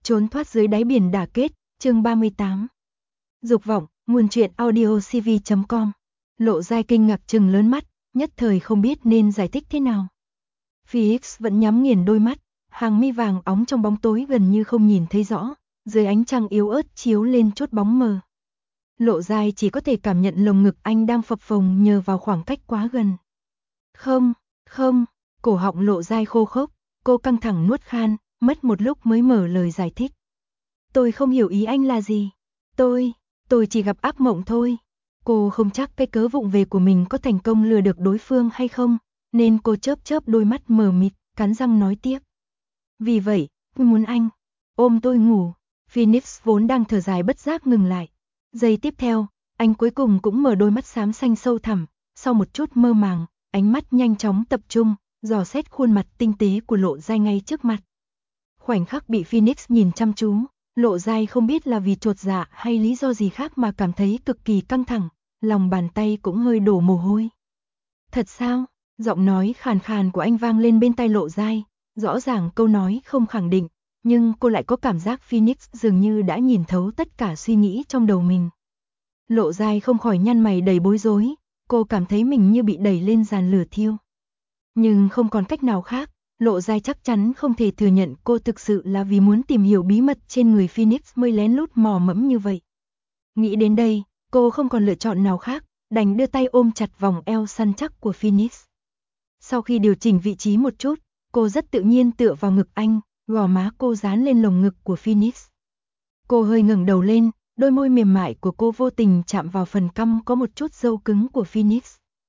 Trốn thoát dưới đáy biển đả kết, chương 38. Dục vọng, nguồn truyện audio cv.com. Lộ Giai kinh ngạc trừng lớn mắt, nhất thời không biết nên giải thích thế nào. Phoenix vẫn nhắm nghiền đôi mắt, hàng mi vàng óng trong bóng tối gần như không nhìn thấy rõ, dưới ánh trăng yếu ớt chiếu lên chốt bóng mờ. Lộ Giai chỉ có thể cảm nhận lồng ngực anh đang phập phồng nhờ vào khoảng cách quá gần. Không, cổ họng Lộ Giai khô khốc, cô căng thẳng nuốt khan, mất một lúc mới mở lời giải thích. Tôi không hiểu ý anh là gì. Tôi chỉ gặp ác mộng thôi. Cô không chắc cái cớ vụng về của mình có thành công lừa được đối phương hay không, nên cô chớp đôi mắt mờ mịt, cắn răng nói tiếp. Vì vậy, tôi muốn anh ôm tôi ngủ. Phoenix vốn đang thở dài bất giác ngừng lại. Giây tiếp theo, anh cuối cùng cũng mở đôi mắt xám xanh sâu thẳm, sau một chút mơ màng, ánh mắt nhanh chóng tập trung, dò xét khuôn mặt tinh tế của Lộ Giai ngay trước mặt. Khoảnh khắc bị Phoenix nhìn chăm chú, Lộ Giai không biết là vì chột dạ hay lý do gì khác mà cảm thấy cực kỳ căng thẳng, lòng bàn tay cũng hơi đổ mồ hôi. Thật sao? Giọng nói khàn khàn của anh vang lên bên tai Lộ Giai, rõ ràng câu nói không khẳng định, nhưng cô lại có cảm giác Phoenix dường như đã nhìn thấu tất cả suy nghĩ trong đầu mình. Lộ Giai không khỏi nhăn mày đầy bối rối, cô cảm thấy mình như bị đẩy lên giàn lửa thiêu. Nhưng không còn cách nào khác, Lộ Giai chắc chắn không thể thừa nhận cô thực sự là vì muốn tìm hiểu bí mật trên người Phoenix mới lén lút mò mẫm như vậy. Nghĩ đến đây, cô không còn lựa chọn nào khác, đành đưa tay ôm chặt vòng eo săn chắc của Phoenix. Sau khi điều chỉnh vị trí một chút, cô rất tự nhiên tựa vào ngực anh, gò má cô dán lên lồng ngực của Phoenix. Cô hơi ngẩng đầu lên, đôi môi mềm mại của cô vô tình chạm vào phần cằm có một chút râu cứng của Phoenix.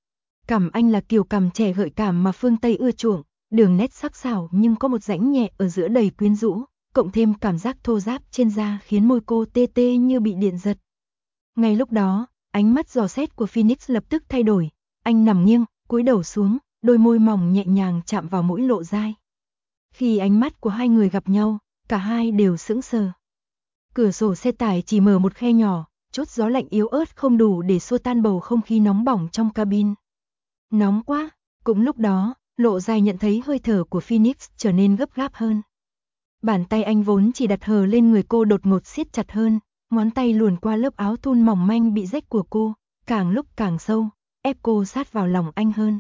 Cằm anh là kiểu cằm trẻ gợi cảm mà phương Tây ưa chuộng, đường nét sắc sảo nhưng có một rãnh nhẹ ở giữa đầy quyến rũ, cộng thêm cảm giác thô ráp trên da khiến môi cô tê tê như bị điện giật. Ngay lúc đó, ánh mắt dò xét của Phoenix lập tức thay đổi, anh nằm nghiêng, cúi đầu xuống, đôi môi mỏng nhẹ nhàng chạm vào mũi Lộ Giai. Khi ánh mắt của hai người gặp nhau, cả hai đều sững sờ. Cửa sổ xe tải chỉ mở một khe nhỏ, chút gió lạnh yếu ớt không đủ để xua tan bầu không khí nóng bỏng trong cabin. Nóng quá, cũng lúc đó, Lộ Giai nhận thấy hơi thở của Phoenix trở nên gấp gáp hơn. Bàn tay anh vốn chỉ đặt hờ lên người cô đột ngột siết chặt hơn, ngón tay luồn qua lớp áo thun mỏng manh bị rách của cô, càng lúc càng sâu, ép cô sát vào lòng anh hơn.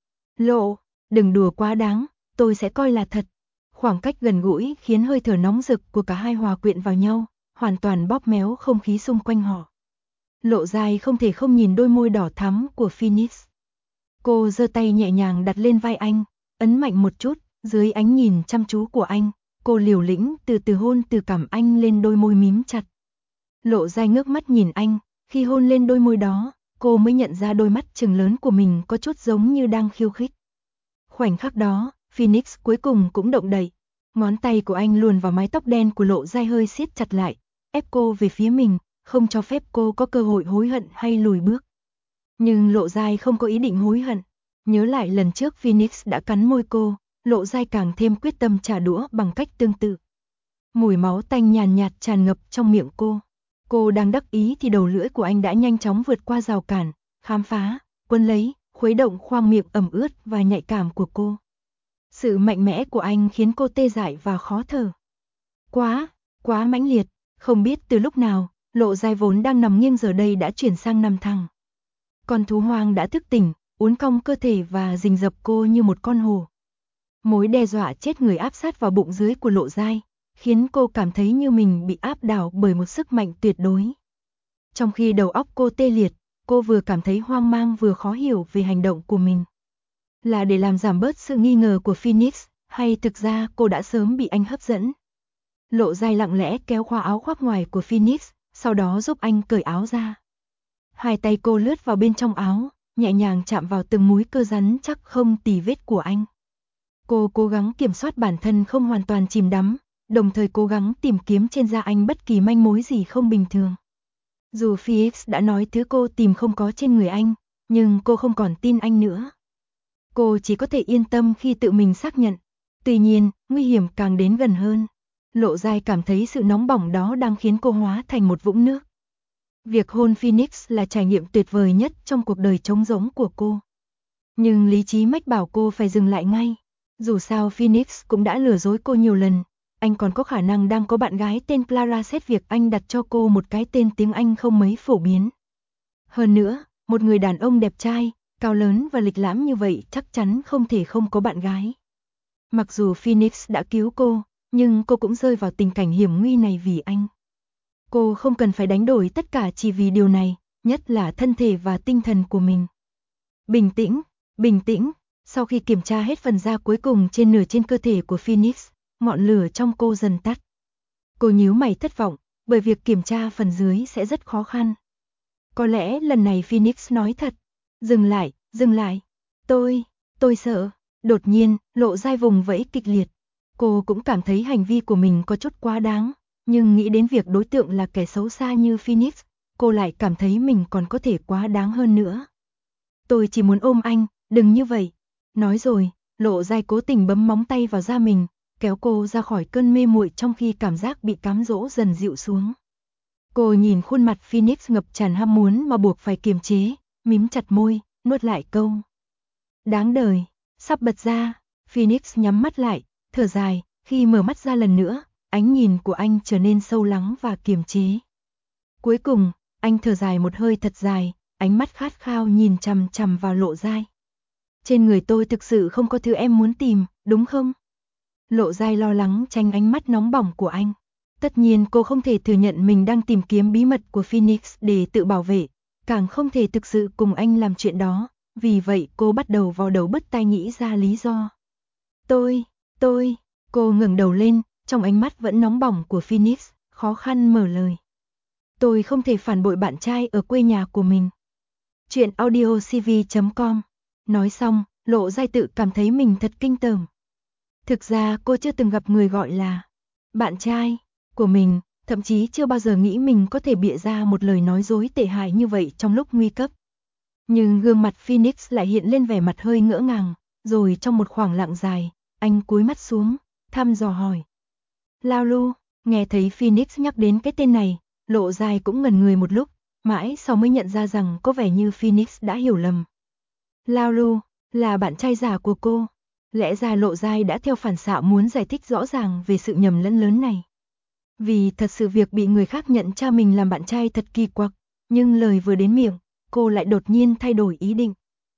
Lộ, đừng đùa quá đáng, tôi sẽ coi là thật. Khoảng cách gần gũi khiến hơi thở nóng rực của cả hai hòa quyện vào nhau, hoàn toàn bóp méo không khí xung quanh họ. Lộ Giai không thể không nhìn đôi môi đỏ thắm của Phoenix. Cô giơ tay nhẹ nhàng đặt lên vai anh, ấn mạnh một chút, dưới ánh nhìn chăm chú của anh, cô liều lĩnh từ từ hôn từ cằm anh lên đôi môi mím chặt. Lộ Giai ngước mắt nhìn anh, khi hôn lên đôi môi đó, cô mới nhận ra đôi mắt trừng lớn của mình có chút giống như đang khiêu khích. Khoảnh khắc đó, Phoenix cuối cùng cũng động đậy, ngón tay của anh luồn vào mái tóc đen của Lộ Giai hơi siết chặt lại, ép cô về phía mình, không cho phép cô có cơ hội hối hận hay lùi bước. Nhưng Lộ Giai không có ý định hối hận. Nhớ lại lần trước Phoenix đã cắn môi cô, Lộ Giai càng thêm quyết tâm trả đũa bằng cách tương tự. Mùi máu tanh nhàn nhạt tràn ngập trong miệng cô. Cô đang đắc ý thì đầu lưỡi của anh đã nhanh chóng vượt qua rào cản, khám phá, quấn lấy, khuấy động khoang miệng ẩm ướt và nhạy cảm của cô. Sự mạnh mẽ của anh khiến cô tê dại và khó thở. Quá mãnh liệt, không biết từ lúc nào, Lộ Giai vốn đang nằm nghiêng giờ đây đã chuyển sang nằm thẳng. Con thú hoang đã thức tỉnh, uốn cong cơ thể và rình rập cô như một con hổ. Mối đe dọa chết người áp sát vào bụng dưới của Lộ Giai, khiến cô cảm thấy như mình bị áp đảo bởi một sức mạnh tuyệt đối. Trong khi đầu óc cô tê liệt, cô vừa cảm thấy hoang mang vừa khó hiểu về hành động của mình. Là để làm giảm bớt sự nghi ngờ của Phoenix, hay thực ra cô đã sớm bị anh hấp dẫn? Lộ Giai lặng lẽ kéo qua áo khoác ngoài của Phoenix, sau đó giúp anh cởi áo ra. Hai tay cô lướt vào bên trong áo, nhẹ nhàng chạm vào từng múi cơ rắn chắc không tì vết của anh. Cô cố gắng kiểm soát bản thân không hoàn toàn chìm đắm, đồng thời cố gắng tìm kiếm trên da anh bất kỳ manh mối gì không bình thường. Dù Phoenix đã nói thứ cô tìm không có trên người anh, nhưng cô không còn tin anh nữa. Cô chỉ có thể yên tâm khi tự mình xác nhận. Tuy nhiên, nguy hiểm càng đến gần hơn. Lộ Giai cảm thấy sự nóng bỏng đó đang khiến cô hóa thành một vũng nước. Việc hôn Phoenix là trải nghiệm tuyệt vời nhất trong cuộc đời trống rỗng của cô. Nhưng lý trí mách bảo cô phải dừng lại ngay. Dù sao Phoenix cũng đã lừa dối cô nhiều lần, anh còn có khả năng đang có bạn gái tên Clara xét việc anh đặt cho cô một cái tên tiếng Anh không mấy phổ biến. Hơn nữa, một người đàn ông đẹp trai, cao lớn và lịch lãm như vậy chắc chắn không thể không có bạn gái. Mặc dù Phoenix đã cứu cô, nhưng cô cũng rơi vào tình cảnh hiểm nguy này vì anh. Cô không cần phải đánh đổi tất cả chỉ vì điều này, nhất là thân thể và tinh thần của mình. Bình tĩnh, bình tĩnh. Sau khi kiểm tra hết phần da cuối cùng trên nửa trên cơ thể của Phoenix, ngọn lửa trong cô dần tắt. Cô nhíu mày thất vọng, bởi việc kiểm tra phần dưới sẽ rất khó khăn. Có lẽ lần này Phoenix nói thật. Dừng lại, dừng lại. Tôi sợ. Đột nhiên, Lộ Giai vùng vẫy kịch liệt. Cô cũng cảm thấy hành vi của mình có chút quá đáng, nhưng nghĩ đến việc đối tượng là kẻ xấu xa như Phoenix, cô lại cảm thấy mình còn có thể quá đáng hơn nữa. Tôi chỉ muốn ôm anh, đừng như vậy. Nói rồi, Lộ Giai cố tình bấm móng tay vào da mình, kéo cô ra khỏi cơn mê muội trong khi cảm giác bị cám dỗ dần dịu xuống. Cô nhìn khuôn mặt Phoenix ngập tràn ham muốn mà buộc phải kiềm chế, mím chặt môi, nuốt lại câu. Đáng đời, sắp bật ra. Phoenix nhắm mắt lại, thở dài, khi mở mắt ra lần nữa, ánh nhìn của anh trở nên sâu lắng và kiềm chế. Cuối cùng, anh thở dài một hơi thật dài, ánh mắt khát khao nhìn chằm chằm vào Lộ Giai. Trên người tôi thực sự không có thứ em muốn tìm, đúng không? Lộ Giai lo lắng tránh ánh mắt nóng bỏng của anh. Tất nhiên cô không thể thừa nhận mình đang tìm kiếm bí mật của Phoenix để tự bảo vệ, càng không thể thực sự cùng anh làm chuyện đó, vì vậy cô bắt đầu vào đầu bứt tai nghĩ ra lý do. Cô ngẩng đầu lên, trong ánh mắt vẫn nóng bỏng của Phoenix, khó khăn mở lời. Tôi không thể phản bội bạn trai ở quê nhà của mình. Chuyện audiocv.com. Nói xong, Lộ Giai tự cảm thấy mình thật kinh tởm. Thực ra cô chưa từng gặp người gọi là bạn trai của mình, thậm chí chưa bao giờ nghĩ mình có thể bịa ra một lời nói dối tệ hại như vậy trong lúc nguy cấp. Nhưng gương mặt Phoenix lại hiện lên vẻ mặt hơi ngỡ ngàng, rồi trong một khoảng lặng dài, anh cúi mắt xuống, thăm dò hỏi. Lao Lu, nghe thấy Phoenix nhắc đến cái tên này, Lộ Giai cũng ngẩn người một lúc, mãi sau mới nhận ra rằng có vẻ như Phoenix đã hiểu lầm. Lao Lu, là bạn trai giả của cô. Lẽ ra Lộ Giai đã theo phản xạ muốn giải thích rõ ràng về sự nhầm lẫn lớn này. Vì thật sự việc bị người khác nhận cha mình làm bạn trai thật kỳ quặc, nhưng lời vừa đến miệng, cô lại đột nhiên thay đổi ý định.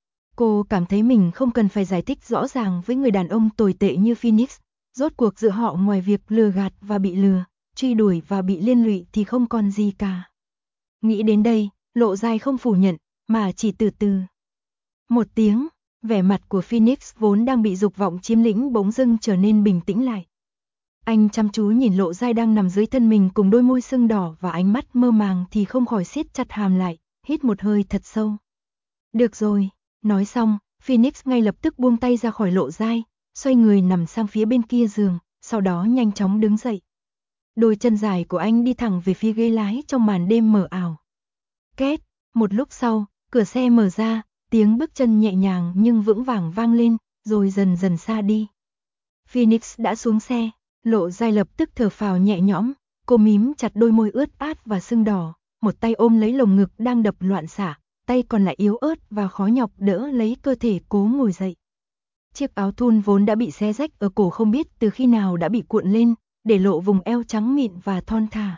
Cô cảm thấy mình không cần phải giải thích rõ ràng với người đàn ông tồi tệ như Phoenix, rốt cuộc giữa họ ngoài việc lừa gạt và bị lừa, truy đuổi và bị liên lụy thì không còn gì cả. Nghĩ đến đây, Lộ Giai không phủ nhận, mà chỉ từ từ. Một tiếng, vẻ mặt của Phoenix vốn đang bị dục vọng chiếm lĩnh bỗng dưng trở nên bình tĩnh lại. Anh chăm chú nhìn Lộ Giai đang nằm dưới thân mình cùng đôi môi sưng đỏ và ánh mắt mơ màng thì không khỏi siết chặt hàm lại, hít một hơi thật sâu. Được rồi, nói xong, Phoenix ngay lập tức buông tay ra khỏi Lộ Giai, xoay người nằm sang phía bên kia giường, sau đó nhanh chóng đứng dậy. Đôi chân dài của anh đi thẳng về phía ghế lái trong màn đêm mờ ảo. Két, một lúc sau, cửa xe mở ra, tiếng bước chân nhẹ nhàng nhưng vững vàng vang lên, rồi dần dần xa đi. Phoenix đã xuống xe, Lộ Giai lập tức thở phào nhẹ nhõm, cô mím chặt đôi môi ướt át và sưng đỏ, một tay ôm lấy lồng ngực đang đập loạn xạ, tay còn lại yếu ớt và khó nhọc đỡ lấy cơ thể cố ngồi dậy. Chiếc áo thun vốn đã bị xé rách ở cổ không biết từ khi nào đã bị cuộn lên, để lộ vùng eo trắng mịn và thon thả.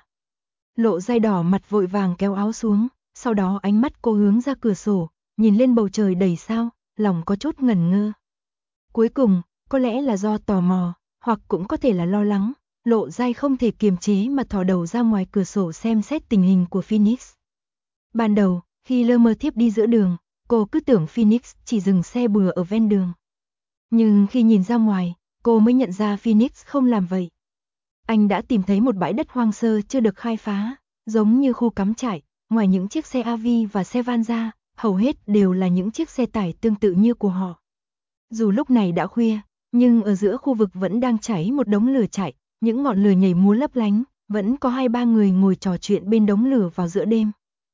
Lộ Giai đỏ mặt vội vàng kéo áo xuống, sau đó ánh mắt cô hướng ra cửa sổ, nhìn lên bầu trời đầy sao, lòng có chút ngẩn ngơ. Cuối cùng, có lẽ là do tò mò, hoặc cũng có thể là lo lắng, Lộ Giai không thể kiềm chế mà thò đầu ra ngoài cửa sổ xem xét tình hình của Phoenix. Ban đầu, khi lơ mơ thiếp đi giữa đường, cô cứ tưởng Phoenix chỉ dừng xe bừa ở ven đường. Nhưng khi nhìn ra ngoài, cô mới nhận ra Phoenix không làm vậy. Anh đã tìm thấy một bãi đất hoang sơ chưa được khai phá, giống như khu cắm trại, ngoài những chiếc xe AV và xe van ra, hầu hết đều là những chiếc xe tải tương tự như của họ. Dù lúc này đã khuya, nhưng ở giữa khu vực vẫn đang cháy một đống lửa chạy, những ngọn lửa nhảy múa lấp lánh, vẫn có 2-3 người ngồi trò chuyện bên đống lửa vào giữa đêm.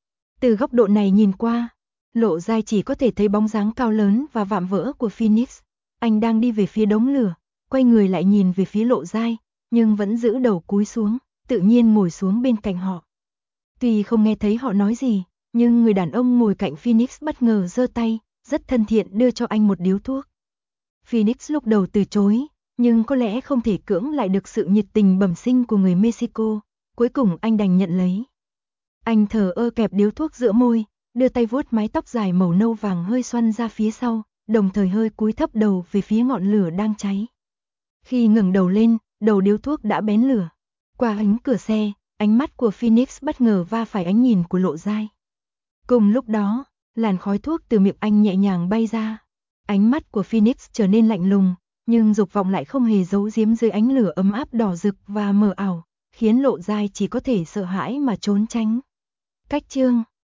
Từ góc độ này nhìn qua, Lộ Giai chỉ có thể thấy bóng dáng cao lớn và vạm vỡ của Phoenix. Anh đang đi về phía đống lửa, quay người lại nhìn về phía Lộ Giai, nhưng vẫn giữ đầu cúi xuống, tự nhiên ngồi xuống bên cạnh họ. Tuy không nghe thấy họ nói gì, nhưng người đàn ông ngồi cạnh Phoenix bất ngờ giơ tay, rất thân thiện đưa cho anh một điếu thuốc. Phoenix lúc đầu từ chối, nhưng có lẽ không thể cưỡng lại được sự nhiệt tình bẩm sinh của người Mexico, cuối cùng anh đành nhận lấy. Anh thờ ơ kẹp điếu thuốc giữa môi, đưa tay vuốt mái tóc dài màu nâu vàng hơi xoăn ra phía sau, đồng thời hơi cúi thấp đầu về phía ngọn lửa đang cháy. Khi ngẩng đầu lên, đầu điếu thuốc đã bén lửa. Qua ánh cửa xe, ánh mắt của Phoenix bất ngờ va phải ánh nhìn của Lộ Giai. Cùng lúc đó, làn khói thuốc từ miệng anh nhẹ nhàng bay ra. Ánh mắt của Phoenix trở nên lạnh lùng, nhưng dục vọng lại không hề giấu giếm dưới ánh lửa ấm áp đỏ rực và mờ ảo, khiến Lộ Giai chỉ có thể sợ hãi mà trốn tránh. Cách chương